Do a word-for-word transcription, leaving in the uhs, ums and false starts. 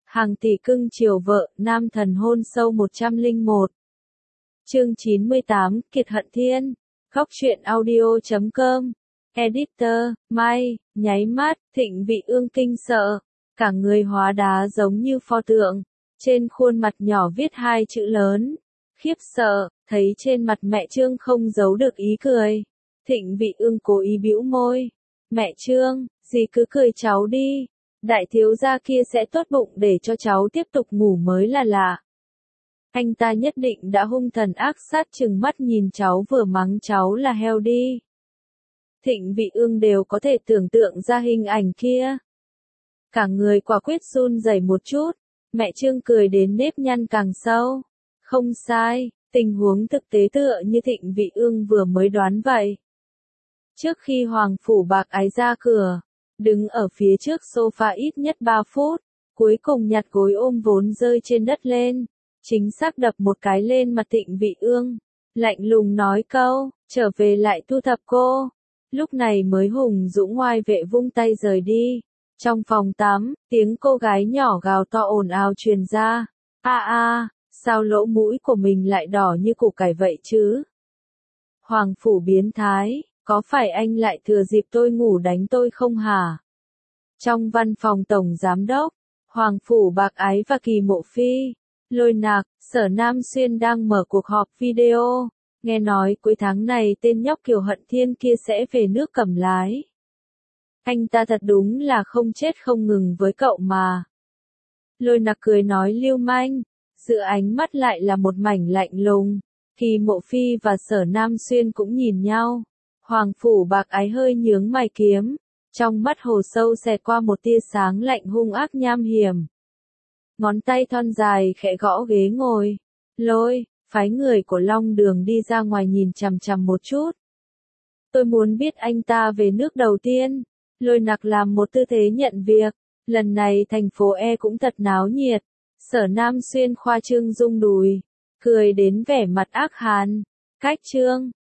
Hàng tỷ cưng chiều vợ, nam thần hôn sâu một trăm lẻ một. Chương chín mươi tám, Kiệt Hận Thiên. Góc truyện audio chấm com. Editor, May, nháy mắt, Thịnh Vị Ương kinh sợ. Cả người hóa đá giống như pho tượng. Trên khuôn mặt nhỏ viết hai chữ lớn. Khiếp sợ, thấy trên mặt mẹ Trương không giấu được ý cười. Thịnh Vị Ương cố ý bĩu môi. Mẹ Trương, dì cứ cười cháu đi. Đại thiếu gia kia sẽ tốt bụng để cho cháu tiếp tục ngủ mới là lạ. Anh ta nhất định đã hung thần ác sát chừng mắt nhìn cháu vừa mắng cháu là heo đi. Thịnh Vị Ương đều có thể tưởng tượng ra hình ảnh kia. Cả người quả quyết run rẩy một chút, mẹ Trương cười đến nếp nhăn càng sâu. Không sai, tình huống thực tế tựa như Thịnh Vị Ương vừa mới đoán vậy. Trước khi Hoàng Phủ Bạc Ái ra cửa, đứng ở phía trước sofa ít nhất ba phút, cuối cùng nhặt gối ôm vốn rơi trên đất lên, chính xác đập một cái lên mặt Thịnh Vị Ương, lạnh lùng nói câu, trở về lại thu thập cô. Lúc này mới hùng dũng ngoai vệ vung tay rời đi. Trong phòng tắm, tiếng cô gái nhỏ gào to ồn ào truyền ra. A a, sao lỗ mũi của mình lại đỏ như củ cải vậy chứ? Hoàng phủ biến thái, có phải anh lại thừa dịp tôi ngủ đánh tôi không hả? Trong văn phòng tổng giám đốc, Hoàng phủ Bạc Ái và Kỳ Mộ Phi, Lôi Nạc, Sở Nam Xuyên đang mở cuộc họp video. Nghe nói cuối tháng này tên nhóc Kiều Hận Thiên kia sẽ về nước cầm lái. Anh ta thật đúng là không chết không ngừng với cậu mà. Lôi Nạc cười nói lưu manh, giữa ánh mắt lại là một mảnh lạnh lùng. Kỳ Mộ Phi và Sở Nam Xuyên cũng nhìn nhau. Hoàng phủ Bạc Ái hơi nhướng mày kiếm, trong mắt hồ sâu xẹt qua một tia sáng lạnh hung ác nham hiểm. Ngón tay thon dài khẽ gõ ghế ngồi. Lôi, phái người của Long Đường đi ra ngoài nhìn chằm chằm một chút. Tôi muốn biết anh ta về nước đầu tiên. Lôi Nặc làm một tư thế nhận việc. Lần này thành phố E cũng thật náo nhiệt. Sở Nam Xuyên khoa trương rung đùi, cười đến vẻ mặt ác hàn. Cách Trương,